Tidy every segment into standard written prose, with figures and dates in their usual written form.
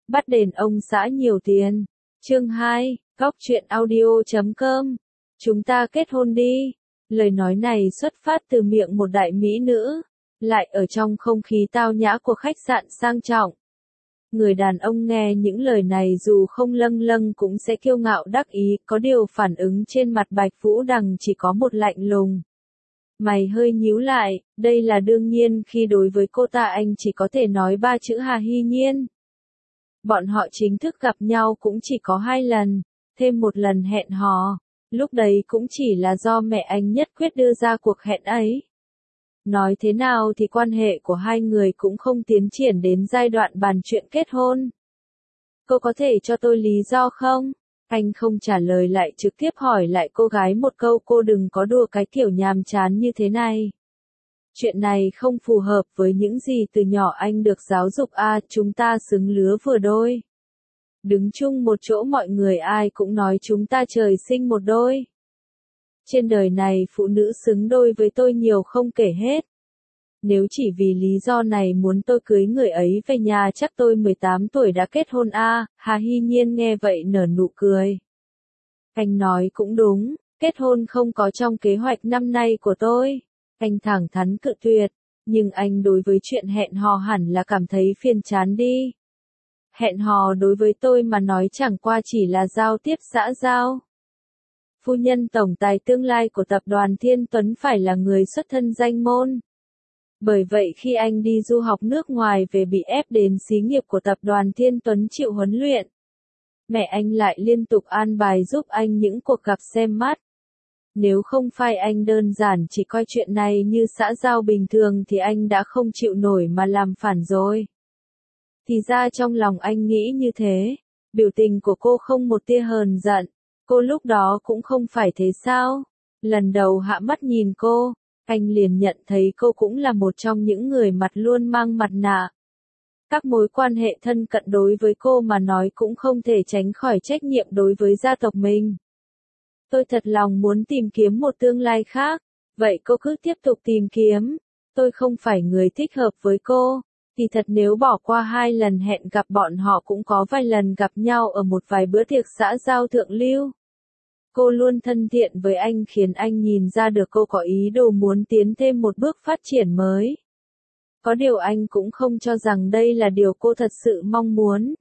bắt đền ông xã nhiều tiền. Chương 2, Góc truyện audio.com. Chúng ta kết hôn đi. Lời nói này xuất phát từ miệng một đại mỹ nữ, lại ở trong không khí tao nhã của khách sạn sang trọng. Người đàn ông nghe những lời này dù không lâng lâng cũng sẽ kiêu ngạo đắc ý, có điều phản ứng trên mặt Bạch Vũ Đằng chỉ có một lạnh lùng. Mày hơi nhíu lại, đây là đương nhiên khi đối với cô ta anh chỉ có thể nói ba chữ Hà Hy Nhiên. Bọn họ chính thức gặp nhau cũng chỉ có 2 lần, thêm một lần hẹn hò, lúc đấy cũng chỉ là do mẹ anh nhất quyết đưa ra cuộc hẹn ấy. Nói thế nào thì quan hệ của hai người cũng không tiến triển đến giai đoạn bàn chuyện kết hôn. Cô có thể cho tôi lý do không? Anh không trả lời lại trực tiếp hỏi lại cô gái một câu, cô đừng có đùa cái kiểu nhàm chán như thế này. Chuyện này không phù hợp với những gì từ nhỏ anh được giáo dục chúng ta xứng lứa vừa đôi. Đứng chung một chỗ mọi người ai cũng nói chúng ta trời sinh một đôi. Trên đời này phụ nữ xứng đôi với tôi nhiều không kể hết. Nếu chỉ vì lý do này muốn tôi cưới người ấy về nhà chắc tôi 18 tuổi đã kết hôn Hà Hy Nhiên nghe vậy nở nụ cười. Anh nói cũng đúng, kết hôn không có trong kế hoạch năm nay của tôi. Anh thẳng thắn cự tuyệt, nhưng anh đối với chuyện hẹn hò hẳn là cảm thấy phiền chán đi. Hẹn hò đối với tôi mà nói chẳng qua chỉ là giao tiếp xã giao. Phu nhân tổng tài tương lai của tập đoàn Thiên Tuấn phải là người xuất thân danh môn. Bởi vậy khi anh đi du học nước ngoài về bị ép đến xí nghiệp của tập đoàn Thiên Tuấn chịu huấn luyện. Mẹ anh lại liên tục an bài giúp anh những cuộc gặp xem mắt. Nếu không phải anh đơn giản chỉ coi chuyện này như xã giao bình thường thì anh đã không chịu nổi mà làm phản rồi. Thì ra trong lòng anh nghĩ như thế, biểu tình của cô không một tia hờn giận, cô lúc đó cũng không phải thế sao? Lần đầu hạ mắt nhìn cô, anh liền nhận thấy cô cũng là một trong những người mặt luôn mang mặt nạ. Các mối quan hệ thân cận đối với cô mà nói cũng không thể tránh khỏi trách nhiệm đối với gia tộc mình. Tôi thật lòng muốn tìm kiếm một tương lai khác, vậy cô cứ tiếp tục tìm kiếm. Tôi không phải người thích hợp với cô. Thì thật nếu bỏ qua 2 lần hẹn gặp bọn họ cũng có vài lần gặp nhau ở một vài bữa tiệc xã giao thượng lưu. Cô luôn thân thiện với anh khiến anh nhìn ra được cô có ý đồ muốn tiến thêm một bước phát triển mới. Có điều anh cũng không cho rằng đây là điều cô thật sự mong muốn.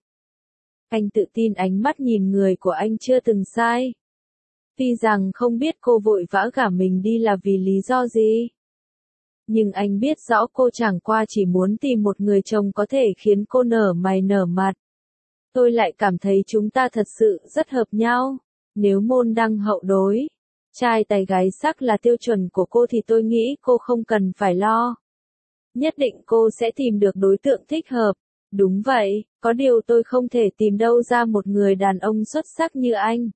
Anh tự tin ánh mắt nhìn người của anh chưa từng sai. Tuy rằng không biết cô vội vã gả mình đi là vì lý do gì. Nhưng anh biết rõ cô chẳng qua chỉ muốn tìm một người chồng có thể khiến cô nở mày nở mặt. Tôi lại cảm thấy chúng ta thật sự rất hợp nhau. Nếu môn đăng hậu đối, trai tài gái sắc là tiêu chuẩn của cô thì tôi nghĩ cô không cần phải lo. Nhất định cô sẽ tìm được đối tượng thích hợp. Đúng vậy, có điều tôi không thể tìm đâu ra một người đàn ông xuất sắc như anh.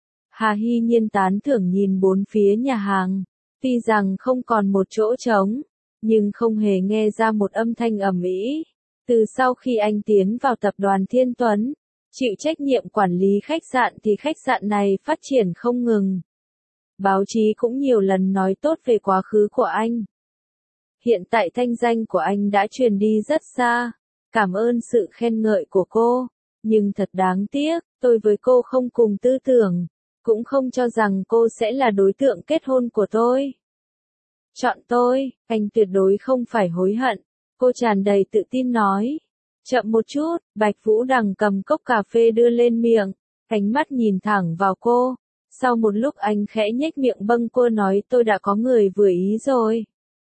Hà Hy Nhiên tán thưởng nhìn bốn phía nhà hàng. Tuy rằng không còn một chỗ trống, nhưng không hề nghe ra một âm thanh ầm ĩ. Từ sau khi anh tiến vào tập đoàn Thiên Tuấn, chịu trách nhiệm quản lý khách sạn thì khách sạn này phát triển không ngừng. Báo chí cũng nhiều lần nói tốt về quá khứ của anh. Hiện tại thanh danh của anh đã truyền đi rất xa. Cảm ơn sự khen ngợi của cô, nhưng thật đáng tiếc, tôi với cô không cùng tư tưởng. Cũng không cho rằng cô sẽ là đối tượng kết hôn của tôi. Chọn tôi, anh tuyệt đối không phải hối hận, cô tràn đầy tự tin nói. Chậm một chút, Bạch Vũ Đằng cầm cốc cà phê đưa lên miệng, ánh mắt nhìn thẳng vào cô. Sau một lúc anh khẽ nhếch miệng bâng quơ nói tôi đã có người vừa ý rồi.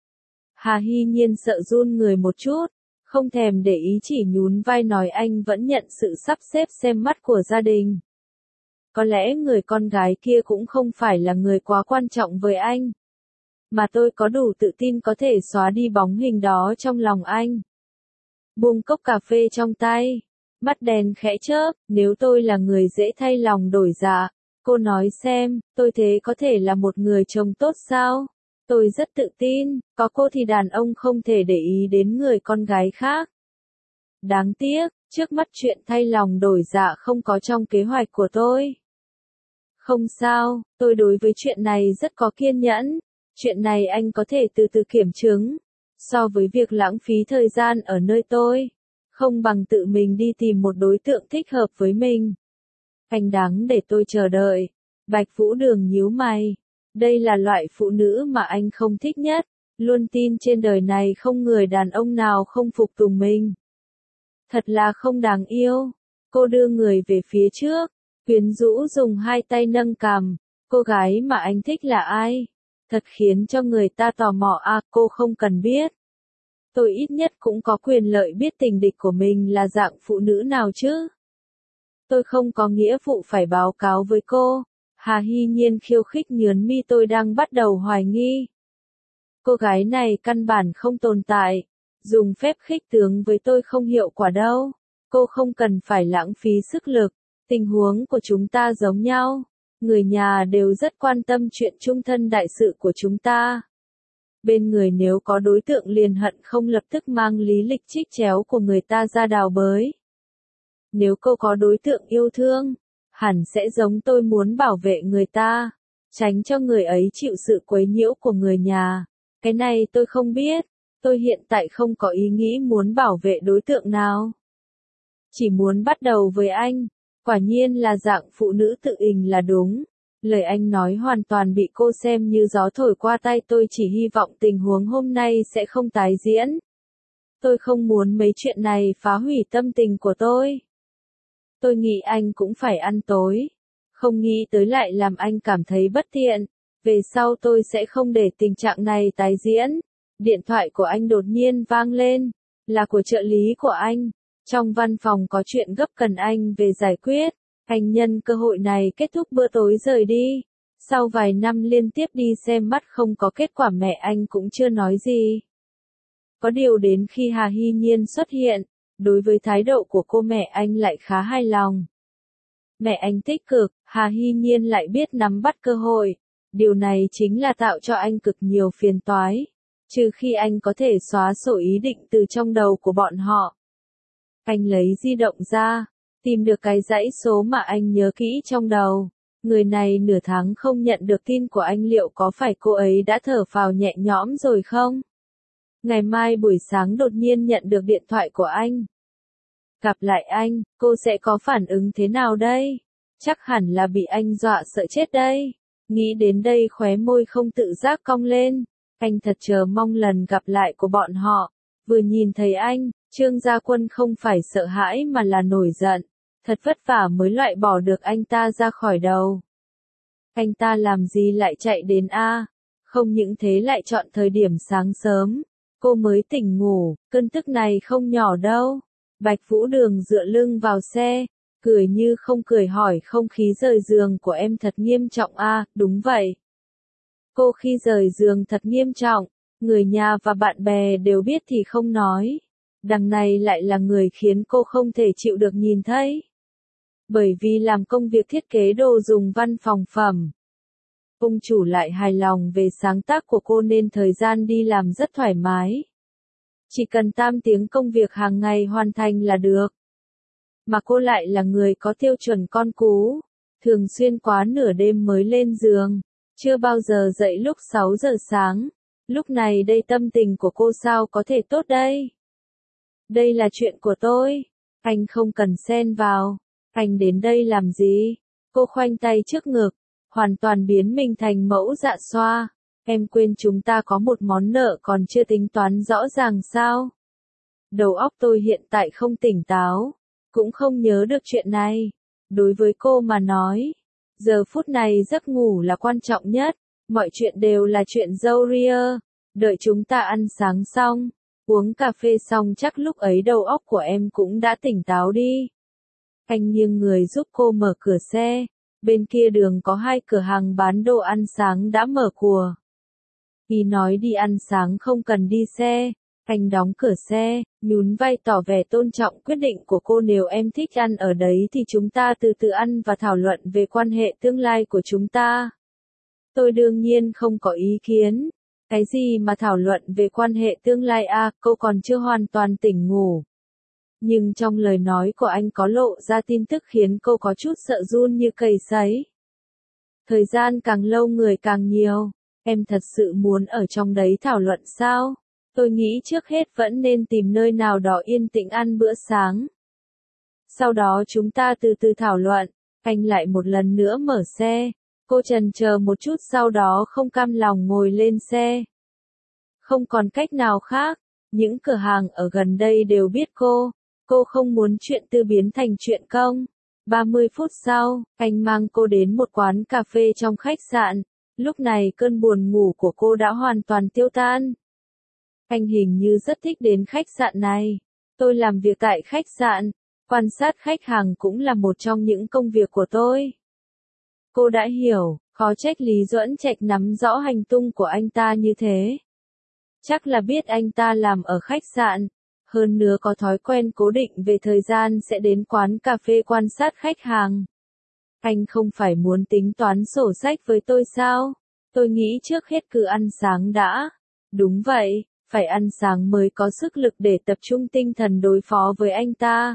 Hà Hy Nhiên sợ run người một chút, không thèm để ý chỉ nhún vai nói anh vẫn nhận sự sắp xếp xem mắt của gia đình. Có lẽ người con gái kia cũng không phải là người quá quan trọng với anh. Mà tôi có đủ tự tin có thể xóa đi bóng hình đó trong lòng anh. Buông cốc cà phê trong tay. Mắt đèn khẽ chớp, nếu tôi là người dễ thay lòng đổi dạ. Cô nói xem, tôi thế có thể là một người chồng tốt sao? Tôi rất tự tin, có cô thì đàn ông không thể để ý đến người con gái khác. Đáng tiếc, trước mắt chuyện thay lòng đổi dạ không có trong kế hoạch của tôi. Không sao, tôi đối với chuyện này rất có kiên nhẫn. Chuyện này anh có thể từ từ kiểm chứng. So với việc lãng phí thời gian ở nơi tôi, không bằng tự mình đi tìm một đối tượng thích hợp với mình. Anh đáng để tôi chờ đợi. Bạch Vũ Đường nhíu mày. Đây là loại phụ nữ mà anh không thích nhất, luôn tin trên đời này không người đàn ông nào không phục tùng mình. Thật là không đáng yêu. Cô đưa người về phía trước, quyến rũ dùng hai tay nâng cằm. Cô gái mà anh thích là ai? Thật khiến cho người ta tò mò à, cô không cần biết. Tôi ít nhất cũng có quyền lợi biết tình địch của mình là dạng phụ nữ nào chứ. Tôi không có nghĩa vụ phải báo cáo với cô. Hà Hy Nhiên khiêu khích nhướng mi, tôi đang bắt đầu hoài nghi. Cô gái này căn bản không tồn tại. Dùng phép khích tướng với tôi không hiệu quả đâu. Cô không cần phải lãng phí sức lực. Tình huống của chúng ta giống nhau. Người nhà đều rất quan tâm chuyện chung thân đại sự của chúng ta. Bên người nếu có đối tượng liền hận không lập tức mang lý lịch trích chéo của người ta ra đào bới. Nếu cô có đối tượng yêu thương, hẳn sẽ giống tôi muốn bảo vệ người ta, tránh cho người ấy chịu sự quấy nhiễu của người nhà. Cái này tôi không biết, tôi hiện tại không có ý nghĩ muốn bảo vệ đối tượng nào. Chỉ muốn bắt đầu với anh, quả nhiên là dạng phụ nữ tự ình là đúng. Lời anh nói hoàn toàn bị cô xem như gió thổi qua tay, tôi chỉ hy vọng tình huống hôm nay sẽ không tái diễn. Tôi không muốn mấy chuyện này phá hủy tâm tình của tôi. Tôi nghĩ anh cũng phải ăn tối. Không nghĩ tới lại làm anh cảm thấy bất tiện. Về sau tôi sẽ không để tình trạng này tái diễn. Điện thoại của anh đột nhiên vang lên. Là của trợ lý của anh. Trong văn phòng có chuyện gấp cần anh về giải quyết. Anh nhân cơ hội này kết thúc bữa tối rời đi. Sau vài năm liên tiếp đi xem mắt không có kết quả, mẹ anh cũng chưa nói gì. Có điều đến khi Hà Hy Nhiên xuất hiện, đối với thái độ của cô mẹ anh lại khá hài lòng. Mẹ anh tích cực, Hà Hy Nhiên lại biết nắm bắt cơ hội. Điều này chính là tạo cho anh cực nhiều phiền toái. Trừ khi anh có thể xóa sổ ý định từ trong đầu của bọn họ. Anh lấy di động ra, tìm được cái dãy số mà anh nhớ kỹ trong đầu. Người này nửa tháng không nhận được tin của anh, liệu có phải cô ấy đã thở phào nhẹ nhõm rồi không? Ngày mai buổi sáng đột nhiên nhận được điện thoại của anh. Gặp lại anh, cô sẽ có phản ứng thế nào đây? Chắc hẳn là bị anh dọa sợ chết đây. Nghĩ đến đây khóe môi không tự giác cong lên. Anh thật chờ mong lần gặp lại của bọn họ. Vừa nhìn thấy anh, Trương Gia Quân không phải sợ hãi mà là nổi giận. Thật vất vả mới loại bỏ được anh ta ra khỏi đầu. Anh ta làm gì lại chạy đến a? Không những thế lại chọn thời điểm sáng sớm. Cô mới tỉnh ngủ, cơn tức này không nhỏ đâu. Bạch Vũ Đường dựa lưng vào xe, cười như không cười hỏi, không khí rời giường của em thật nghiêm trọng a? Đúng vậy. Cô khi rời giường thật nghiêm trọng, người nhà và bạn bè đều biết thì không nói. Đằng này lại là người khiến cô không thể chịu được nhìn thấy. Bởi vì làm công việc thiết kế đồ dùng văn phòng phẩm. Ông chủ lại hài lòng về sáng tác của cô nên thời gian đi làm rất thoải mái. Chỉ cần 8 tiếng công việc hàng ngày hoàn thành là được. Mà cô lại là người có tiêu chuẩn con cú, thường xuyên quá nửa đêm mới lên giường, chưa bao giờ dậy lúc 6 giờ sáng. Lúc này đây tâm tình của cô sao có thể tốt đây? Đây là chuyện của tôi, anh không cần xen vào. Anh đến đây làm gì? Cô khoanh tay trước ngực, hoàn toàn biến mình thành mẫu dạ xoa. Em quên chúng ta có một món nợ còn chưa tính toán rõ ràng sao? Đầu óc tôi hiện tại không tỉnh táo, cũng không nhớ được chuyện này. Đối với cô mà nói, giờ phút này giấc ngủ là quan trọng nhất, mọi chuyện đều là chuyện râu ria. Đợi chúng ta ăn sáng xong, uống cà phê xong chắc lúc ấy đầu óc của em cũng đã tỉnh táo đi. Anh nghiêng người giúp cô mở cửa xe, bên kia đường có 2 cửa hàng bán đồ ăn sáng đã mở cùa. Khi nói đi ăn sáng không cần đi xe, anh đóng cửa xe, nhún vai tỏ vẻ tôn trọng quyết định của cô, nếu em thích ăn ở đấy thì chúng ta từ từ ăn và thảo luận về quan hệ tương lai của chúng ta. Tôi đương nhiên không có ý kiến. Cái gì mà thảo luận về quan hệ tương lai à, cô còn chưa hoàn toàn tỉnh ngủ. Nhưng trong lời nói của anh có lộ ra tin tức khiến cô có chút sợ run như cầy sấy. Thời gian càng lâu người càng nhiều, em thật sự muốn ở trong đấy thảo luận sao? Tôi nghĩ trước hết vẫn nên tìm nơi nào đó yên tĩnh ăn bữa sáng. Sau đó chúng ta từ từ thảo luận. Anh lại một lần nữa mở xe. Cô chần chờ một chút sau đó không cam lòng ngồi lên xe. Không còn cách nào khác. Những cửa hàng ở gần đây đều biết cô. Cô không muốn chuyện tư biến thành chuyện công. 30 phút sau, anh mang cô đến một quán cà phê trong khách sạn. Lúc này cơn buồn ngủ của cô đã hoàn toàn tiêu tan. Anh hình như rất thích đến khách sạn này. Tôi làm việc tại khách sạn. Quan sát khách hàng cũng là một trong những công việc của tôi. Cô đã hiểu, khó trách Lý Duẫn Trạch nắm rõ hành tung của anh ta như thế. Chắc là biết anh ta làm ở khách sạn. Hơn nữa có thói quen cố định về thời gian sẽ đến quán cà phê quan sát khách hàng. Anh không phải muốn tính toán sổ sách với tôi sao? Tôi nghĩ trước hết cứ ăn sáng đã. Đúng vậy, phải ăn sáng mới có sức lực để tập trung tinh thần đối phó với anh ta.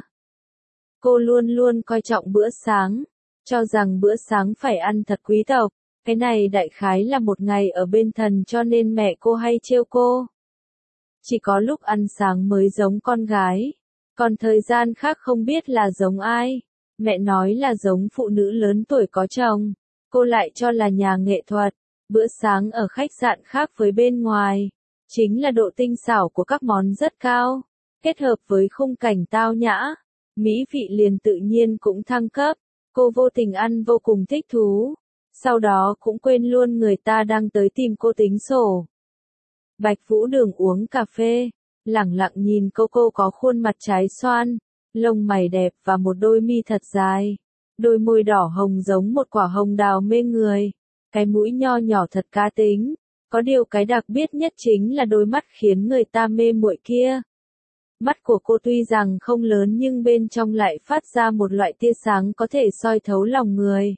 Cô luôn luôn coi trọng bữa sáng, cho rằng bữa sáng phải ăn thật quý tộc. Cái này đại khái là một ngày ở bên thần cho nên mẹ cô hay trêu cô. Chỉ có lúc ăn sáng mới giống con gái, còn thời gian khác không biết là giống ai. Mẹ nói là giống phụ nữ lớn tuổi có chồng, cô lại cho là nhà nghệ thuật. Bữa sáng ở khách sạn khác với bên ngoài, chính là độ tinh xảo của các món rất cao, kết hợp với khung cảnh tao nhã, mỹ vị liền tự nhiên cũng thăng cấp. Cô vô tình ăn vô cùng thích thú, sau đó cũng quên luôn người ta đang tới tìm cô tính sổ. Bạch Vũ Đường uống cà phê, lẳng lặng nhìn cô có khuôn mặt trái xoan, lông mày đẹp và một đôi mi thật dài, đôi môi đỏ hồng giống một quả hồng đào mê người, cái mũi nho nhỏ thật cá tính, có điều cái đặc biệt nhất chính là đôi mắt khiến người ta mê muội kia. Mắt của cô tuy rằng không lớn nhưng bên trong lại phát ra một loại tia sáng có thể soi thấu lòng người.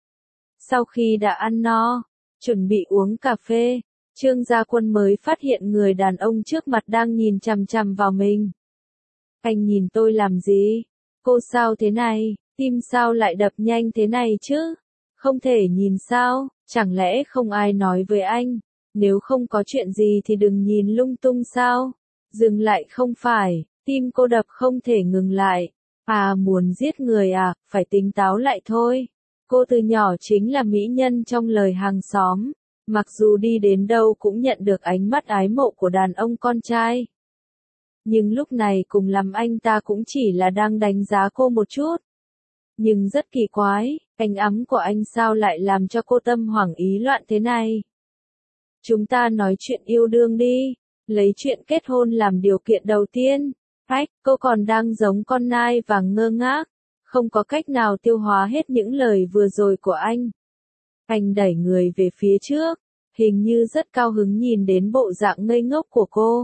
Sau khi đã ăn no, chuẩn bị uống cà phê, Trương Gia Quân mới phát hiện người đàn ông trước mặt đang nhìn chằm chằm vào mình. Anh nhìn tôi làm gì? Cô sao thế này? Tim sao lại đập nhanh thế này chứ? Không thể nhìn sao? Chẳng lẽ không ai nói với anh? Nếu không có chuyện gì thì đừng nhìn lung tung sao? Dừng lại không phải, tim cô đập không thể ngừng lại. À muốn giết người à, phải tính táo lại thôi. Cô từ nhỏ chính là mỹ nhân trong lời hàng xóm. Mặc dù đi đến đâu cũng nhận được ánh mắt ái mộ của đàn ông con trai. Nhưng lúc này cùng lắm anh ta cũng chỉ là đang đánh giá cô một chút. Nhưng rất kỳ quái, ánh ấm của anh sao lại làm cho cô tâm hoảng ý loạn thế này. Chúng ta nói chuyện yêu đương đi, lấy chuyện kết hôn làm điều kiện đầu tiên. Ách, cô còn đang giống con nai vàng ngơ ngác, không có cách nào tiêu hóa hết những lời vừa rồi của anh. Anh đẩy người về phía trước, hình như rất cao hứng nhìn đến bộ dạng ngây ngốc của cô.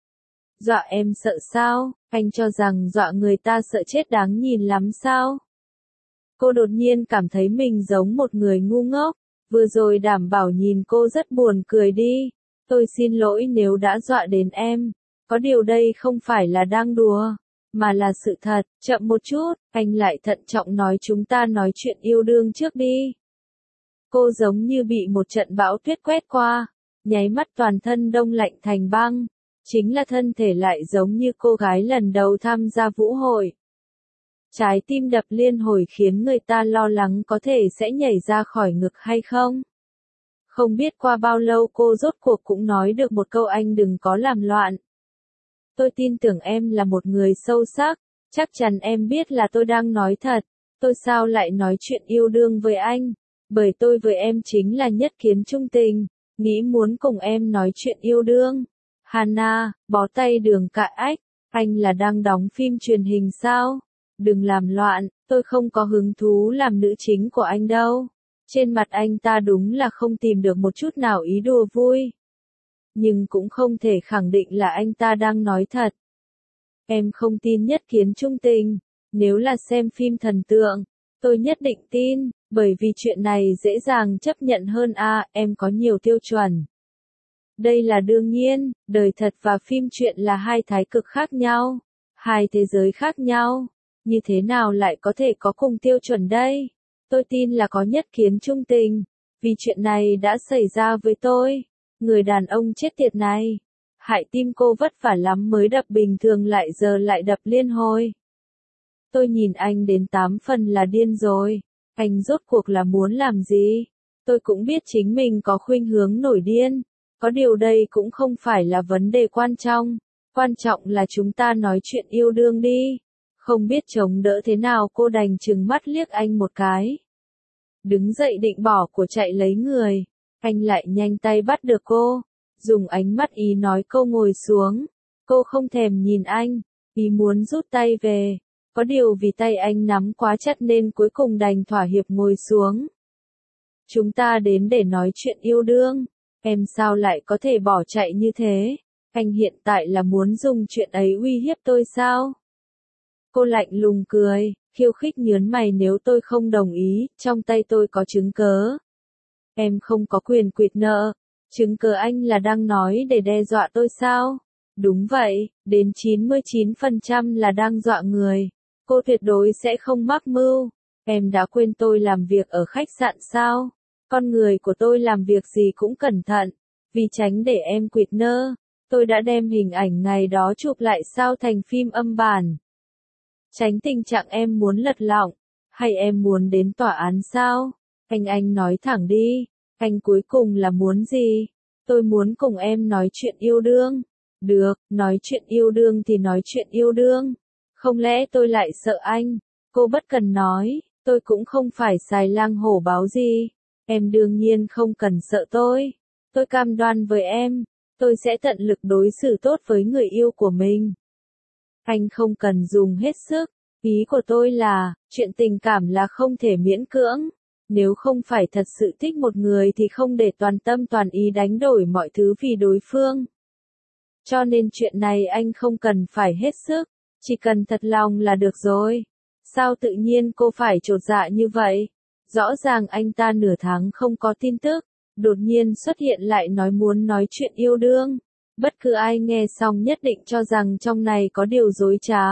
Dọa em sợ sao? Anh cho rằng dọa người ta sợ chết đáng nhìn lắm sao? Cô đột nhiên cảm thấy mình giống một người ngu ngốc, vừa rồi đảm bảo nhìn cô rất buồn cười đi. Tôi xin lỗi nếu đã dọa đến em, có điều đây không phải là đang đùa, mà là sự thật. Chậm một chút, anh lại thận trọng nói chúng ta nói chuyện yêu đương trước đi. Cô giống như bị một trận bão tuyết quét qua, nháy mắt toàn thân đông lạnh thành băng, chính là thân thể lại giống như cô gái lần đầu tham gia vũ hội. Trái tim đập liên hồi khiến người ta lo lắng có thể sẽ nhảy ra khỏi ngực hay không. Không biết qua bao lâu cô rốt cuộc cũng nói được một câu anh đừng có làm loạn. Tôi tin tưởng em là một người sâu sắc, chắc chắn em biết là tôi đang nói thật, tôi sao lại nói chuyện yêu đương với anh, bởi tôi với em chính là nhất kiến chung tình, nghĩ muốn cùng em nói chuyện yêu đương. Hana, bó tay Đường Cạ Ách, anh là đang đóng phim truyền hình sao? Đừng làm loạn, tôi không có hứng thú làm nữ chính của anh đâu. Trên mặt anh ta đúng là không tìm được một chút nào ý đùa vui. Nhưng cũng không thể khẳng định là anh ta đang nói thật. Em không tin nhất kiến chung tình, nếu là xem phim thần tượng, tôi nhất định tin, bởi vì chuyện này dễ dàng chấp nhận hơn em có nhiều tiêu chuẩn. Đây là đương nhiên, đời thật và phim truyện là hai thái cực khác nhau, hai thế giới khác nhau, như thế nào lại có thể có cùng tiêu chuẩn đây? Tôi tin là có nhất kiến chung tình, vì chuyện này đã xảy ra với tôi, người đàn ông chết tiệt này. hại tim cô vất vả lắm mới đập bình thường lại giờ lại đập liên hồi. Tôi nhìn anh đến 8 phần là điên rồi. Anh rốt cuộc là muốn làm gì? Tôi cũng biết chính mình có khuynh hướng nổi điên. Có điều đây cũng không phải là vấn đề quan trọng. Quan trọng là chúng ta nói chuyện yêu đương đi. Không biết chống đỡ thế nào cô đành trừng mắt liếc anh một cái. Đứng dậy định bỏ của chạy lấy người. Anh lại nhanh tay bắt được cô. Dùng ánh mắt ý nói cô ngồi xuống. Cô không thèm nhìn anh. Ý muốn rút tay về. Có điều vì tay anh nắm quá chặt nên cuối cùng đành thỏa hiệp ngồi xuống. Chúng ta đến để nói chuyện yêu đương. Em sao lại có thể bỏ chạy như thế? Anh hiện tại là muốn dùng chuyện ấy uy hiếp tôi sao? Cô lạnh lùng cười, khiêu khích nhớn mày nếu tôi không đồng ý, trong tay tôi có chứng cớ. Em không có quyền quỵt nợ. Chứng cớ anh là đang nói để đe dọa tôi sao? Đúng vậy, đến 99% là đang dọa người. Cô tuyệt đối sẽ không mắc mưu. Em đã quên tôi làm việc ở khách sạn sao? Con người của tôi làm việc gì cũng cẩn thận. Vì tránh để em quỵt nợ, tôi đã đem hình ảnh ngày đó chụp lại sao thành phim âm bản. Tránh tình trạng em muốn lật lọng. Hay em muốn đến tòa án sao? Anh nói thẳng đi. Anh cuối cùng là muốn gì? Tôi muốn cùng em nói chuyện yêu đương. Được, nói chuyện yêu đương thì nói chuyện yêu đương. Không lẽ tôi lại sợ anh? Cô bất cần nói, tôi cũng không phải xài lang hổ báo gì. Em đương nhiên không cần sợ tôi. Tôi cam đoan với em, tôi sẽ tận lực đối xử tốt với người yêu của mình. Anh không cần dùng hết sức. Ý của tôi là, chuyện tình cảm là không thể miễn cưỡng. Nếu không phải thật sự thích một người thì không để toàn tâm toàn ý đánh đổi mọi thứ vì đối phương. Cho nên chuyện này anh không cần phải hết sức, chỉ cần thật lòng là được rồi. Sao tự nhiên cô phải chột dạ như vậy? Rõ ràng anh ta nửa tháng không có tin tức, đột nhiên xuất hiện lại nói muốn nói chuyện yêu đương. Bất cứ ai nghe xong nhất định cho rằng trong này có điều dối trá.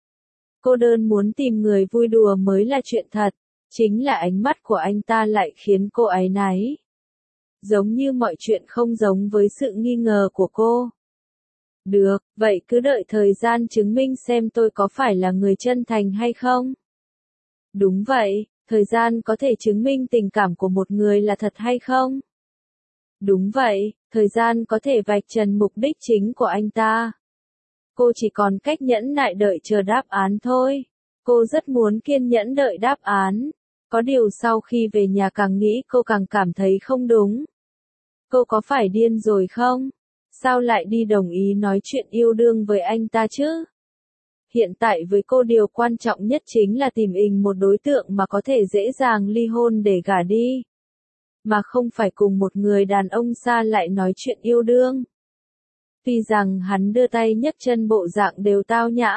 Cô đơn muốn tìm người vui đùa mới là chuyện thật, chính là ánh mắt của anh ta lại khiến cô áy náy. Giống như mọi chuyện không giống với sự nghi ngờ của cô. Được, vậy cứ đợi thời gian chứng minh xem tôi có phải là người chân thành hay không. Đúng vậy, thời gian có thể chứng minh tình cảm của một người là thật hay không. Đúng vậy, thời gian có thể vạch trần mục đích chính của anh ta. Cô chỉ còn cách nhẫn nại đợi chờ đáp án thôi. Cô rất muốn kiên nhẫn đợi đáp án. Có điều sau khi về nhà càng nghĩ cô càng cảm thấy không đúng. Cô có phải điên rồi không? Sao lại đi đồng ý nói chuyện yêu đương với anh ta chứ? Hiện tại với cô điều quan trọng nhất chính là tìm một đối tượng mà có thể dễ dàng ly hôn để gả đi. Mà không phải cùng một người đàn ông xa lại nói chuyện yêu đương. Tuy rằng hắn đưa tay nhấc chân bộ dạng đều tao nhã.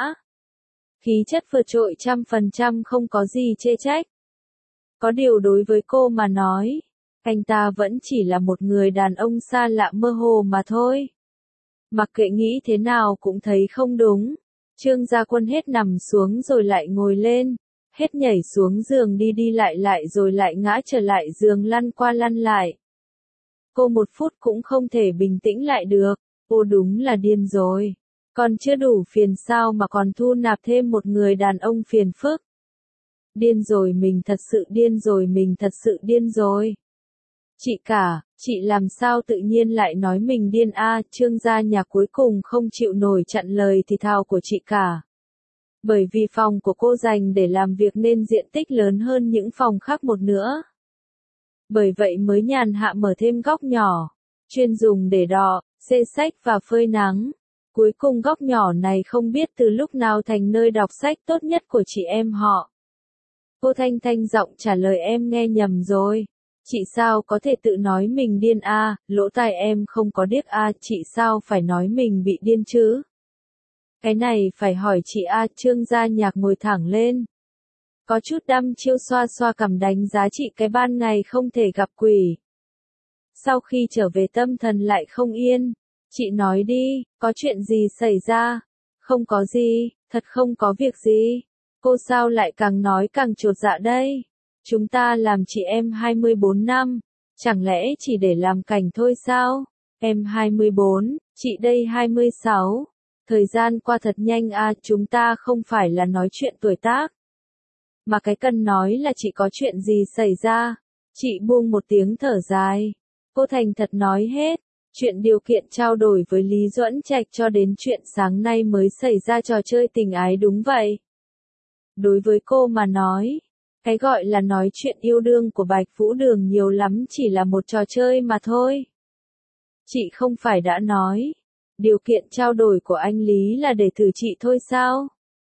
Khí chất vượt trội 100% không có gì chê trách. Có điều đối với cô mà nói, anh ta vẫn chỉ là một người đàn ông xa lạ mơ hồ mà thôi. Mặc kệ nghĩ thế nào cũng thấy không đúng. Trương Gia Quân hết nằm xuống rồi lại ngồi lên, hết nhảy xuống giường đi đi lại rồi lại ngã trở lại giường lăn qua lăn lại. Cô một phút cũng không thể bình tĩnh lại được, cô đúng là điên rồi. Còn chưa đủ phiền sao mà còn thu nạp thêm một người đàn ông phiền phức. Điên rồi mình thật sự điên rồi mình thật sự điên rồi. Chị cả, chị làm sao tự nhiên lại nói mình điên a? Trương gia nhà cuối cùng không chịu nổi chặn lời thì thào của chị cả. Bởi vì phòng của cô dành để làm việc nên diện tích lớn hơn những phòng khác một nữa. Bởi vậy mới nhàn hạ mở thêm góc nhỏ, chuyên dùng để đọ, xê sách và phơi nắng. Cuối cùng góc nhỏ này không biết từ lúc nào thành nơi đọc sách tốt nhất của chị em họ. Cô Thanh Thanh giọng trả lời em nghe nhầm rồi. Chị sao có thể tự nói mình điên a? Lỗ tai em không có điếc a, chị sao phải nói mình bị điên chứ? Cái này phải hỏi chị a. Trương Gia Nhạc ngồi thẳng lên. Có chút đăm chiêu xoa xoa cằm đánh giá chị cái ban ngày không thể gặp quỷ. Sau khi trở về tâm thần lại không yên. Chị nói đi, có chuyện gì xảy ra? Không có gì, thật không có việc gì. Cô sao lại càng nói càng chột dạ đây? Chúng ta làm chị em 24 năm, chẳng lẽ chỉ để làm cảnh thôi sao? Em 24, Chị đây 26. Thời gian qua thật nhanh à, chúng ta không phải là nói chuyện tuổi tác. Mà cái cần nói là chị có chuyện gì xảy ra. Chị buông một tiếng thở dài. Cô thành thật nói hết. Chuyện điều kiện trao đổi với Lý Duẫn Trạch cho đến chuyện sáng nay mới xảy ra trò chơi tình ái đúng vậy. Đối với cô mà nói, cái gọi là nói chuyện yêu đương của Bạch Vũ Đường nhiều lắm chỉ là một trò chơi mà thôi. Chị không phải đã nói, điều kiện trao đổi của anh Lý là để thử chị thôi sao?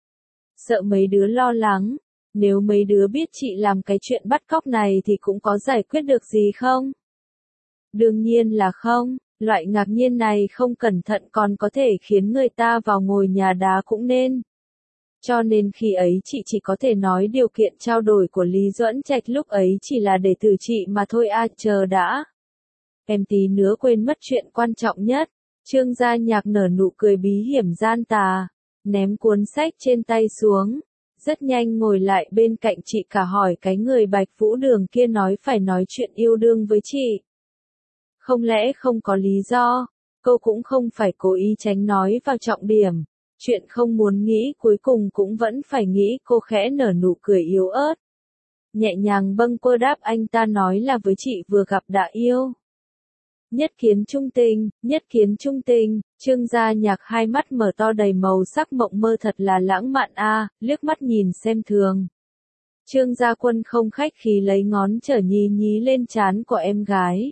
Sợ mấy đứa lo lắng, nếu mấy đứa biết chị làm cái chuyện bắt cóc này thì cũng có giải quyết được gì không? Đương nhiên là không, loại ngạc nhiên này không cẩn thận còn có thể khiến người ta vào ngồi nhà đá cũng nên. Cho nên khi ấy chị chỉ có thể nói điều kiện trao đổi của Lý Duẫn Trạch lúc ấy chỉ là để thử chị mà thôi à, chờ đã. Em tí nữa quên mất chuyện quan trọng nhất. Trương Gia Nhạc nở nụ cười bí hiểm gian tà, ném cuốn sách trên tay xuống, rất nhanh ngồi lại bên cạnh chị cả hỏi cái người Bạch Vũ Đường kia nói phải nói chuyện yêu đương với chị. Không lẽ không có lý do, cô cũng không phải cố ý tránh nói vào trọng điểm. Chuyện không muốn nghĩ cuối cùng cũng vẫn phải nghĩ, cô khẽ nở nụ cười yếu ớt. Nhẹ nhàng bâng quơ đáp anh ta nói là với chị vừa gặp đã yêu. Nhất kiến trung tình, nhất kiến trung tình, Trương Gia Nhạc hai mắt mở to đầy màu sắc mộng mơ thật là lãng mạn a, liếc mắt nhìn xem thường. Trương Gia Quân không khách khí lấy ngón trở nhí nhí lên trán của em gái.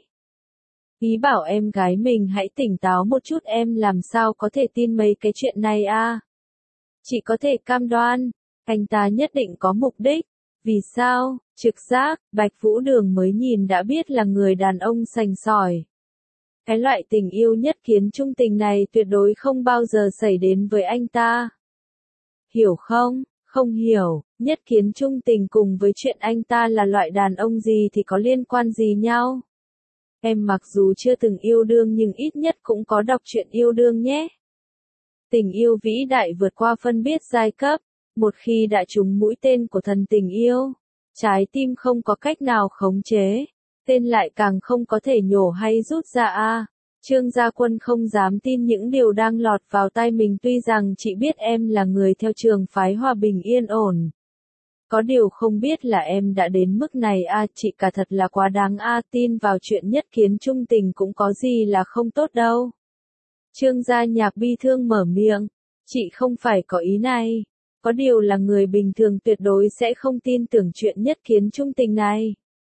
Ý bảo em gái mình hãy tỉnh táo một chút, em làm sao có thể tin mấy cái chuyện này a? Chị có thể cam đoan, anh ta nhất định có mục đích. Vì sao? Trực giác, Bạch Vũ Đường mới nhìn đã biết là người đàn ông sành sỏi. Cái loại tình yêu nhất kiến trung tình này tuyệt đối không bao giờ xảy đến với anh ta. Hiểu không? Không hiểu, nhất kiến trung tình cùng với chuyện anh ta là loại đàn ông gì thì có liên quan gì nhau? Em mặc dù chưa từng yêu đương nhưng ít nhất cũng có đọc truyện yêu đương nhé. Tình yêu vĩ đại vượt qua phân biệt giai cấp, một khi đã trúng mũi tên của thần tình yêu, trái tim không có cách nào khống chế, tên lại càng không có thể nhổ hay rút ra a. Trương Gia Quân không dám tin những điều đang lọt vào tai mình, tuy rằng chị biết em là người theo trường phái hòa bình yên ổn. Có điều không biết là em đã đến mức này a, chị cả thật là quá đáng a, tin vào chuyện nhất kiến trung tình cũng có gì là không tốt đâu. Trương Gia Nhạc bi thương mở miệng, chị không phải có ý này, có điều là người bình thường tuyệt đối sẽ không tin tưởng chuyện nhất kiến trung tình này.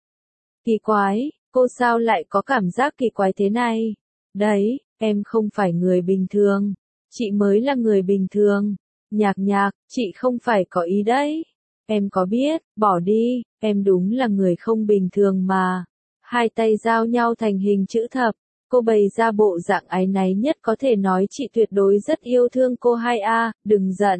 Kỳ quái, cô sao lại có cảm giác kỳ quái thế này? Đấy, em không phải người bình thường, chị mới là người bình thường. Nhạc Nhạc, chị không phải có ý đấy. Em có biết, bỏ đi, em đúng là người không bình thường mà. Hai tay giao nhau thành hình chữ thập, cô bày ra bộ dạng áy náy nhất có thể nói, chị tuyệt đối rất yêu thương cô hai a, đừng giận.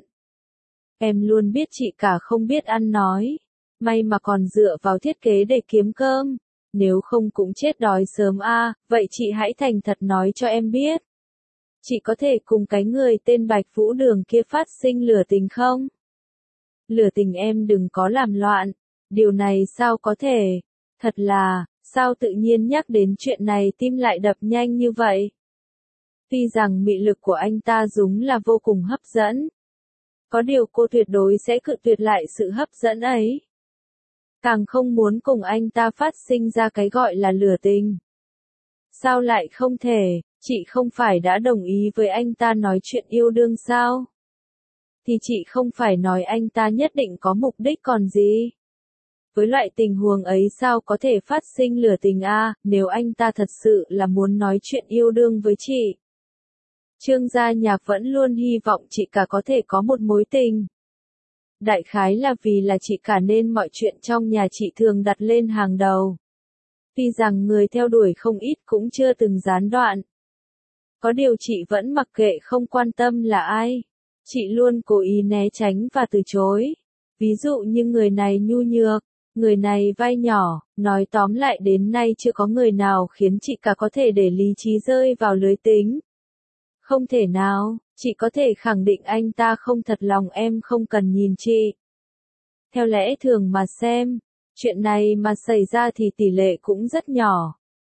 Em luôn biết chị cả không biết ăn nói, may mà còn dựa vào thiết kế để kiếm cơm, nếu không cũng chết đói sớm a, vậy chị hãy thành thật nói cho em biết. Chị có thể cùng cái người tên Bạch Vũ Đường kia phát sinh lửa tình không? Lửa tình em đừng có làm loạn, điều này sao có thể, thật là, sao tự nhiên nhắc đến chuyện này tim lại đập nhanh như vậy? Tuy rằng mị lực của anh ta đúng là vô cùng hấp dẫn. Có điều cô tuyệt đối sẽ cự tuyệt lại sự hấp dẫn ấy. Càng không muốn cùng anh ta phát sinh ra cái gọi là lửa tình. Sao lại không thể, chị không phải đã đồng ý với anh ta nói chuyện yêu đương sao? Thì chị không phải nói anh ta nhất định có mục đích còn gì. Với loại tình huống ấy sao có thể phát sinh lửa tình a, nếu anh ta thật sự là muốn nói chuyện yêu đương với chị. Trương Gia Nhạc vẫn luôn hy vọng chị cả có thể có một mối tình. Đại khái là vì là chị cả nên mọi chuyện trong nhà chị thường đặt lên hàng đầu. Tuy rằng người theo đuổi không ít cũng chưa từng gián đoạn. Có điều chị vẫn mặc kệ không quan tâm là ai. Chị luôn cố ý né tránh và từ chối. Ví dụ như người này nhu nhược, người này vai nhỏ, nói tóm lại đến nay chưa có người nào khiến chị cả có thể để lý trí rơi vào lưới tính. Không thể nào, chị có thể khẳng định anh ta không thật lòng, em không cần nhìn chị. Theo lẽ thường mà xem, chuyện này mà xảy ra thì tỷ lệ cũng rất nhỏ.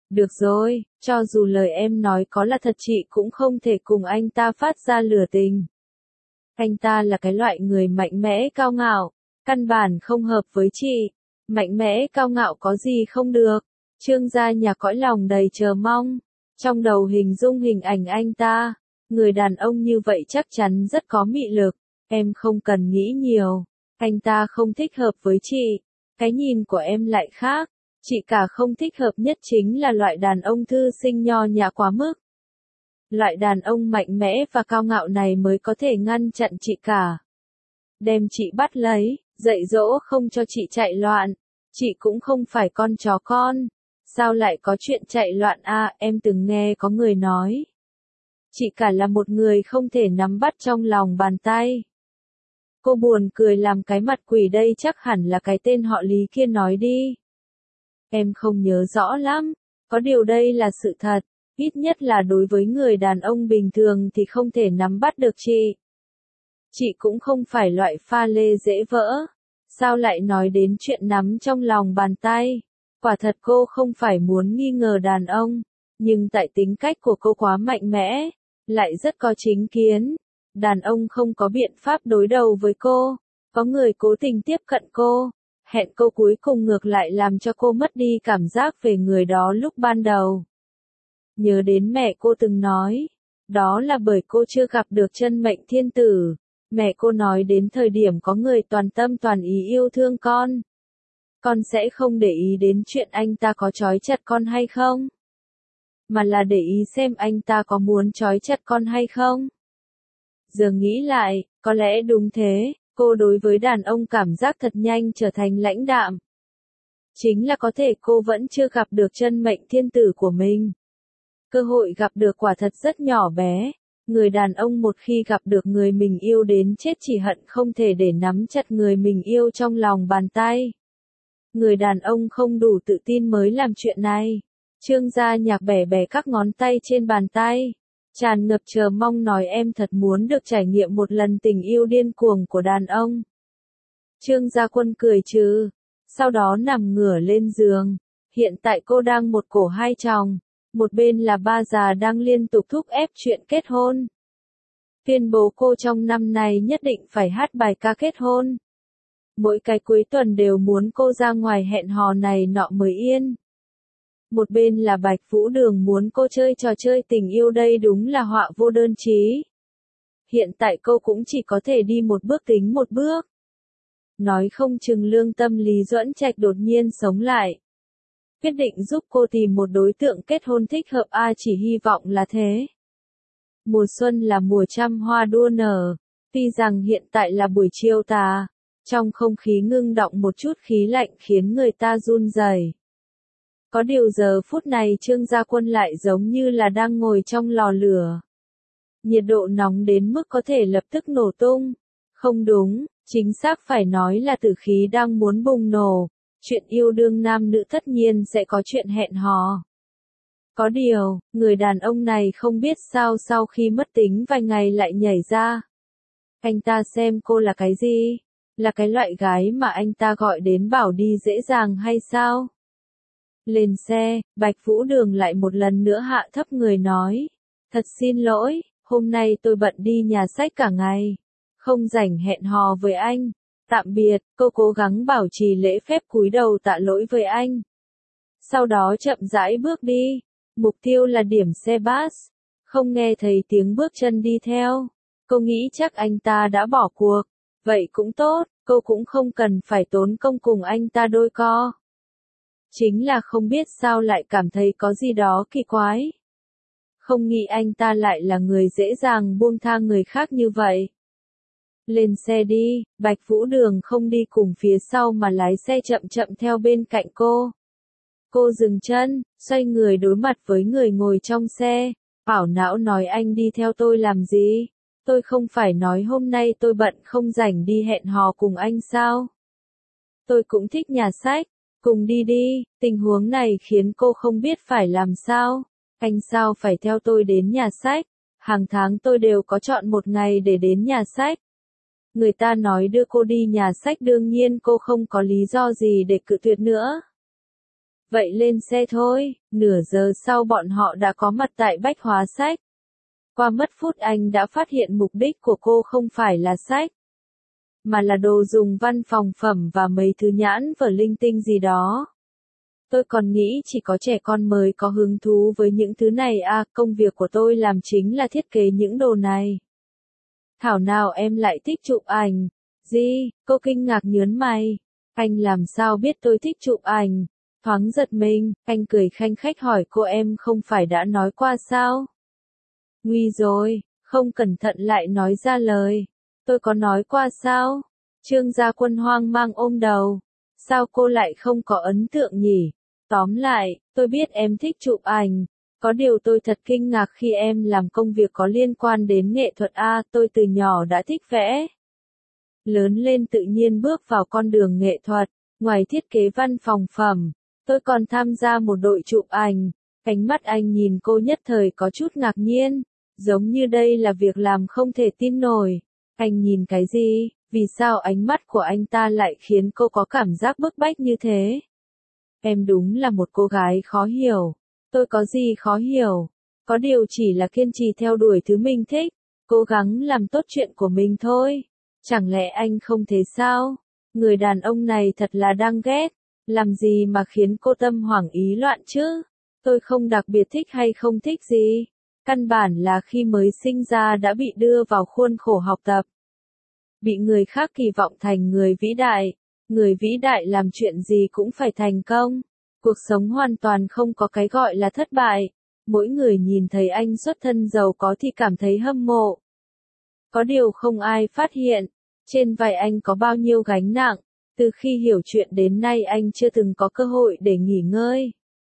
Được rồi, cho dù lời em nói có là thật chị cũng không thể cùng anh ta phát ra lửa tình. Anh ta là cái loại người mạnh mẽ cao ngạo, căn bản không hợp với chị. Mạnh mẽ cao ngạo có gì không được. Trương gia nhà cõi lòng đầy chờ mong. Trong đầu hình dung hình ảnh anh ta. Người đàn ông như vậy chắc chắn rất có mị lực. Em không cần nghĩ nhiều. Anh ta không thích hợp với chị. Cái nhìn của em lại khác. Chị cả không thích hợp nhất chính là loại đàn ông thư sinh nho nhã quá mức. Loại đàn ông mạnh mẽ và cao ngạo này mới có thể ngăn chặn chị cả. Đem chị bắt lấy, dạy dỗ không cho chị chạy loạn. Chị cũng không phải con chó con. Sao lại có chuyện chạy loạn à, em từng nghe có người nói. Chị cả là một người không thể nắm bắt trong lòng bàn tay. Cô buồn cười làm cái mặt quỷ đây chắc hẳn là cái tên họ Lý kia nói đi. Em không nhớ rõ lắm, có điều đây là sự thật, ít nhất là đối với người đàn ông bình thường thì không thể nắm bắt được chị. Chị cũng không phải loại pha lê dễ vỡ, sao lại nói đến chuyện nắm trong lòng bàn tay. Quả thật cô không phải muốn nghi ngờ đàn ông, nhưng tại tính cách của cô quá mạnh mẽ, lại rất có chính kiến. Đàn ông không có biện pháp đối đầu với cô, có người cố tình tiếp cận cô, hẹn cô cuối cùng ngược lại làm cho cô mất đi cảm giác về người đó lúc ban đầu. Nhớ đến mẹ cô từng nói, đó là bởi cô chưa gặp được chân mệnh thiên tử. Mẹ cô nói đến thời điểm có người toàn tâm toàn ý yêu thương con sẽ không để ý đến chuyện anh ta có trói chặt con hay không, mà là để ý xem anh ta có muốn trói chặt con hay không. Giờ nghĩ lại, có lẽ đúng thế, cô đối với đàn ông cảm giác thật nhanh trở thành lãnh đạm. Chính là có thể cô vẫn chưa gặp được chân mệnh thiên tử của mình. Cơ hội gặp được quả thật rất nhỏ bé. Người đàn ông một khi gặp được người mình yêu đến chết chỉ hận không thể để nắm chặt người mình yêu trong lòng bàn tay. Người đàn ông không đủ tự tin mới làm chuyện này. Trương gia nhạc bẻ bẻ các ngón tay trên bàn tay. Tràn ngập chờ mong nói em thật muốn được trải nghiệm một lần tình yêu điên cuồng của đàn ông. Trương Gia Quân cười trừ. Sau đó nằm ngửa lên giường. Hiện tại cô đang một cổ hai chồng. Một bên là ba già đang liên tục thúc ép chuyện kết hôn. Tuyên bố cô trong năm nay nhất định phải hát bài ca kết hôn. Mỗi cái cuối tuần đều muốn cô ra ngoài hẹn hò này nọ mới yên. Một bên là Bạch Vũ Đường muốn cô chơi trò chơi tình yêu đây đúng là họa vô đơn chí. Hiện tại cô cũng chỉ có thể đi một bước tính một bước. Nói không chừng lương tâm Lý Duẫn Trạch đột nhiên sống lại. Quyết định giúp cô tìm một đối tượng kết hôn thích hợp chỉ hy vọng là thế. Mùa xuân là mùa trăm hoa đua nở. Tuy rằng hiện tại là buổi chiều tà, trong không khí ngưng đọng một chút khí lạnh khiến người ta run rẩy. Có điều giờ phút này Trương Gia Quân lại giống như là đang ngồi trong lò lửa. Nhiệt độ nóng đến mức có thể lập tức nổ tung. Không đúng, chính xác phải nói là tử khí đang muốn bùng nổ. Chuyện yêu đương nam nữ tất nhiên sẽ có chuyện hẹn hò. Có điều, người đàn ông này không biết sao sau khi mất tính vài ngày lại nhảy ra. Anh ta xem cô là cái gì? Là cái loại gái mà anh ta gọi đến bảo đi dễ dàng hay sao? Lên xe, Bạch Vũ Đường lại một lần nữa hạ thấp người nói. Thật xin lỗi, hôm nay tôi bận đi nhà sách cả ngày. Không rảnh hẹn hò với anh. Tạm biệt, cô cố gắng bảo trì lễ phép cúi đầu tạ lỗi với anh. Sau đó chậm rãi bước đi. Mục tiêu là điểm xe bus. Không nghe thấy tiếng bước chân đi theo. Cô nghĩ chắc anh ta đã bỏ cuộc. Vậy cũng tốt, cô cũng không cần phải tốn công cùng anh ta đôi co. Chính là không biết sao lại cảm thấy có gì đó kỳ quái. Không nghĩ anh ta lại là người dễ dàng buông tha người khác như vậy. Lên xe đi, Bạch Vũ Đường không đi cùng phía sau mà lái xe chậm chậm theo bên cạnh cô. Cô dừng chân, xoay người đối mặt với người ngồi trong xe. Ảo não nói anh đi theo tôi làm gì? Tôi không phải nói hôm nay tôi bận không rảnh đi hẹn hò cùng anh sao? Tôi cũng thích nhà sách. Cùng đi đi, tình huống này khiến cô không biết phải làm sao. Anh sao phải theo tôi đến nhà sách? Hàng tháng tôi đều có chọn một ngày để đến nhà sách. Người ta nói đưa cô đi nhà sách đương nhiên cô không có lý do gì để cự tuyệt nữa. Vậy lên xe thôi, nửa giờ sau bọn họ đã có mặt tại Bách Hóa Sách. Qua mất phút anh đã phát hiện mục đích của cô không phải là sách, mà là đồ dùng văn phòng phẩm và mấy thứ nhãn vở linh tinh gì đó. Tôi còn nghĩ chỉ có trẻ con mới có hứng thú với những thứ này à, công việc của tôi làm chính là thiết kế những đồ này. Thảo nào em lại thích chụp ảnh. Gì? Cô kinh ngạc nhớn mày. Anh làm sao biết tôi thích chụp ảnh? Thoáng giật mình, anh cười khanh khách hỏi cô em không phải đã nói qua sao? Nguy rồi, không cẩn thận lại nói ra lời. Tôi có nói qua sao? Trương Gia Quân hoang mang ôm đầu. Sao cô lại không có ấn tượng nhỉ? Tóm lại, tôi biết em thích chụp ảnh. Có điều tôi thật kinh ngạc khi em làm công việc có liên quan đến nghệ thuật a, tôi từ nhỏ đã thích vẽ. Lớn lên tự nhiên bước vào con đường nghệ thuật, ngoài thiết kế văn phòng phẩm, tôi còn tham gia một đội chụp ảnh. Ánh mắt anh nhìn cô nhất thời có chút ngạc nhiên, giống như đây là việc làm không thể tin nổi. Anh nhìn cái gì? Vì sao ánh mắt của anh ta lại khiến cô có cảm giác bức bách như thế? Em đúng là một cô gái khó hiểu. Tôi có gì khó hiểu? Có điều chỉ là kiên trì theo đuổi thứ mình thích, cố gắng làm tốt chuyện của mình thôi. Chẳng lẽ anh không thế sao? Người đàn ông này thật là đang ghét. Làm gì mà khiến cô tâm hoảng ý loạn chứ? Tôi không đặc biệt thích hay không thích gì. Căn bản là khi mới sinh ra đã bị đưa vào khuôn khổ học tập. Bị người khác kỳ vọng thành người vĩ đại. Người vĩ đại làm chuyện gì cũng phải thành công. Cuộc sống hoàn toàn không có cái gọi là thất bại. Mỗi người nhìn thấy anh xuất thân giàu có thì cảm thấy hâm mộ. Có điều không ai phát hiện, trên vai anh có bao nhiêu gánh nặng. Từ khi hiểu chuyện đến nay anh chưa từng có cơ hội để nghỉ ngơi.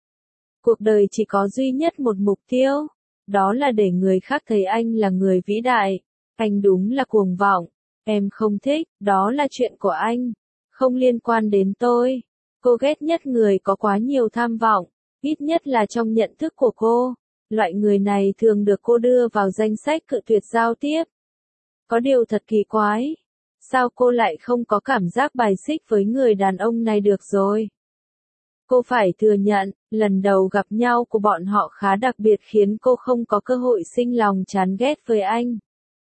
Cuộc đời chỉ có duy nhất một mục tiêu, đó là để người khác thấy anh là người vĩ đại. Anh đúng là cuồng vọng. Em không thích, đó là chuyện của anh, không liên quan đến tôi. Cô ghét nhất người có quá nhiều tham vọng, ít nhất là trong nhận thức của cô. Loại người này thường được cô đưa vào danh sách cự tuyệt giao tiếp. Có điều thật kỳ quái. Sao cô lại không có cảm giác bài xích với người đàn ông này được rồi? Cô phải thừa nhận, lần đầu gặp nhau của bọn họ khá đặc biệt khiến cô không có cơ hội sinh lòng chán ghét với anh.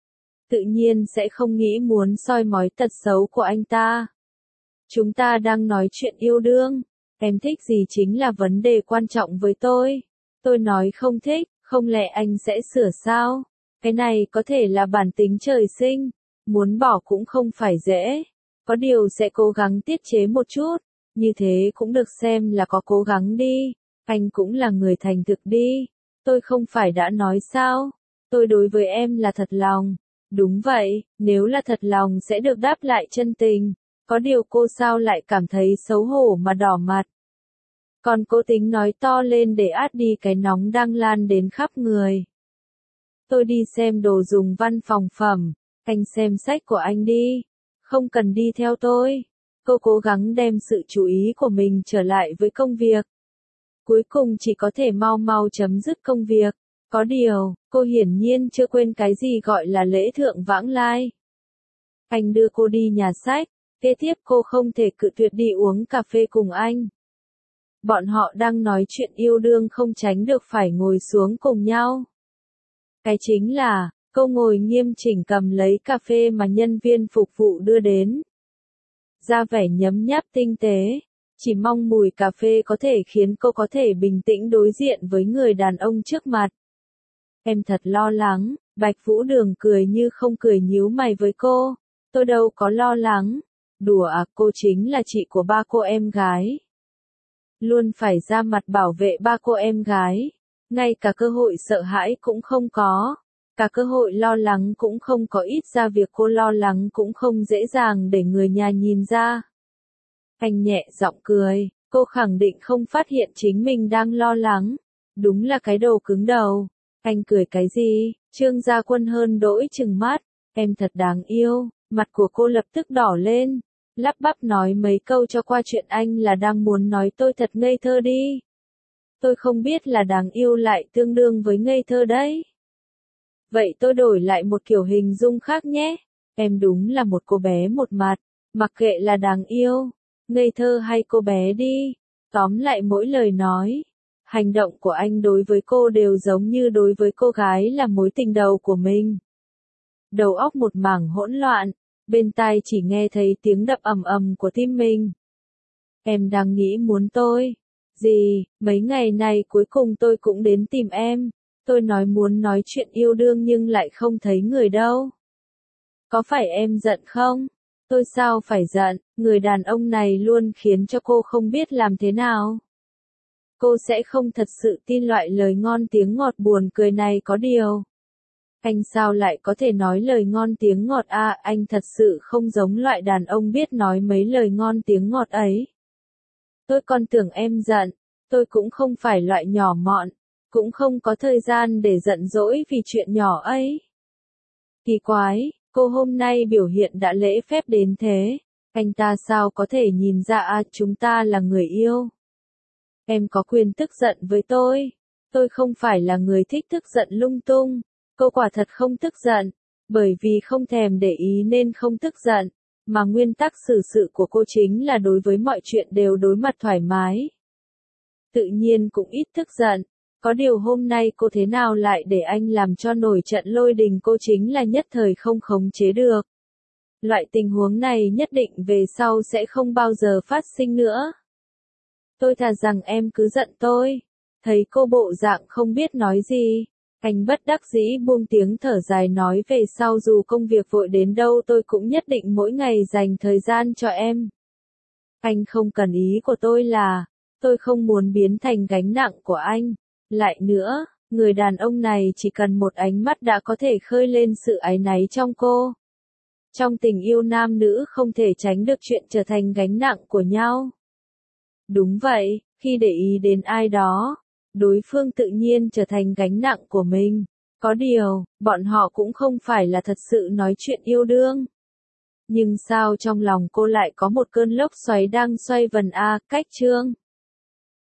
Tự nhiên sẽ không nghĩ muốn soi mói tật xấu của anh ta. Chúng ta đang nói chuyện yêu đương. Em thích gì chính là vấn đề quan trọng với tôi. Tôi nói không thích, không lẽ anh sẽ sửa sao? Cái này có thể là bản tính trời sinh. Muốn bỏ cũng không phải dễ. Có điều sẽ cố gắng tiết chế một chút. Như thế cũng được xem là có cố gắng đi. Anh cũng là người thành thực đi. Tôi không phải đã nói sao? Tôi đối với em là thật lòng. Đúng vậy, nếu là thật lòng sẽ được đáp lại chân tình. Có điều cô sao lại cảm thấy xấu hổ mà đỏ mặt. Còn cô tính nói to lên để át đi cái nóng đang lan đến khắp người. Tôi đi xem đồ dùng văn phòng phẩm. Anh xem sách của anh đi. Không cần đi theo tôi. Cô cố gắng đem sự chú ý của mình trở lại với công việc. Cuối cùng chỉ có thể mau mau chấm dứt công việc. Có điều, cô hiển nhiên chưa quên cái gì gọi là lễ thượng vãng lai. Anh đưa cô đi nhà sách. Kế tiếp cô không thể cự tuyệt đi uống cà phê cùng anh. Bọn họ đang nói chuyện yêu đương không tránh được phải ngồi xuống cùng nhau. Cái chính là, cô ngồi nghiêm chỉnh cầm lấy cà phê mà nhân viên phục vụ đưa đến. Ra vẻ nhấm nháp tinh tế, chỉ mong mùi cà phê có thể khiến cô có thể bình tĩnh đối diện với người đàn ông trước mặt. Em thật lo lắng, Bạch Vũ Đường cười như không cười nhíu mày với cô. Tôi đâu có lo lắng. Đùa à, cô chính là chị của ba cô em gái. Luôn phải ra mặt bảo vệ ba cô em gái. Ngay cả cơ hội sợ hãi cũng không có. Cả cơ hội lo lắng cũng không có, ít ra việc cô lo lắng cũng không dễ dàng để người nhà nhìn ra. Anh nhẹ giọng cười, cô khẳng định không phát hiện chính mình đang lo lắng. Đúng là cái đầu cứng đầu. Anh cười cái gì? Trương Gia Quân hơn đỗi chừng mắt. Em thật đáng yêu. Mặt của cô lập tức đỏ lên. Lắp bắp nói mấy câu cho qua chuyện anh là đang muốn nói tôi thật ngây thơ đi. Tôi không biết là đáng yêu lại tương đương với ngây thơ đấy. Vậy tôi đổi lại một kiểu hình dung khác nhé. Em đúng là một cô bé một mặt. Mặc kệ là đáng yêu, ngây thơ hay cô bé đi. Tóm lại mỗi lời nói, hành động của anh đối với cô đều giống như đối với cô gái là mối tình đầu của mình. Đầu óc một mảng hỗn loạn, bên tai chỉ nghe thấy tiếng đập ầm ầm của tim mình. Em đang nghĩ muốn tôi. Gì, mấy ngày này cuối cùng tôi cũng đến tìm em. Tôi nói muốn nói chuyện yêu đương nhưng lại không thấy người đâu. Có phải em giận không? Tôi sao phải giận, người đàn ông này luôn khiến cho cô không biết làm thế nào. Cô sẽ không thật sự tin loại lời ngon tiếng ngọt buồn cười này có điều. Anh sao lại có thể nói lời ngon tiếng ngọt à, anh thật sự không giống loại đàn ông biết nói mấy lời ngon tiếng ngọt ấy. Tôi còn tưởng em giận, tôi cũng không phải loại nhỏ mọn, cũng không có thời gian để giận dỗi vì chuyện nhỏ ấy. Kỳ quái, cô hôm nay biểu hiện đã lễ phép đến thế, anh ta sao có thể nhìn ra à, chúng ta là người yêu. Em có quyền tức giận với tôi không phải là người thích tức giận lung tung, cô quả thật không tức giận, bởi vì không thèm để ý nên không tức giận, mà nguyên tắc xử sự của cô chính là đối với mọi chuyện đều đối mặt thoải mái. Tự nhiên cũng ít tức giận, có điều hôm nay cô thế nào lại để anh làm cho nổi trận lôi đình, cô chính là nhất thời không khống chế được. Loại tình huống này nhất định về sau sẽ không bao giờ phát sinh nữa. Tôi thà rằng em cứ giận tôi. Thấy cô bộ dạng không biết nói gì, anh bất đắc dĩ buông tiếng thở dài nói về sau dù công việc vội đến đâu tôi cũng nhất định mỗi ngày dành thời gian cho em. Anh không cần, ý của tôi là, tôi không muốn biến thành gánh nặng của anh. Lại nữa, người đàn ông này chỉ cần một ánh mắt đã có thể khơi lên sự áy náy trong cô. Trong tình yêu nam nữ không thể tránh được chuyện trở thành gánh nặng của nhau. Đúng vậy, khi để ý đến ai đó, đối phương tự nhiên trở thành gánh nặng của mình. Có điều, bọn họ cũng không phải là thật sự nói chuyện yêu đương. Nhưng sao trong lòng cô lại có một cơn lốc xoáy đang xoay vần a, cách chương.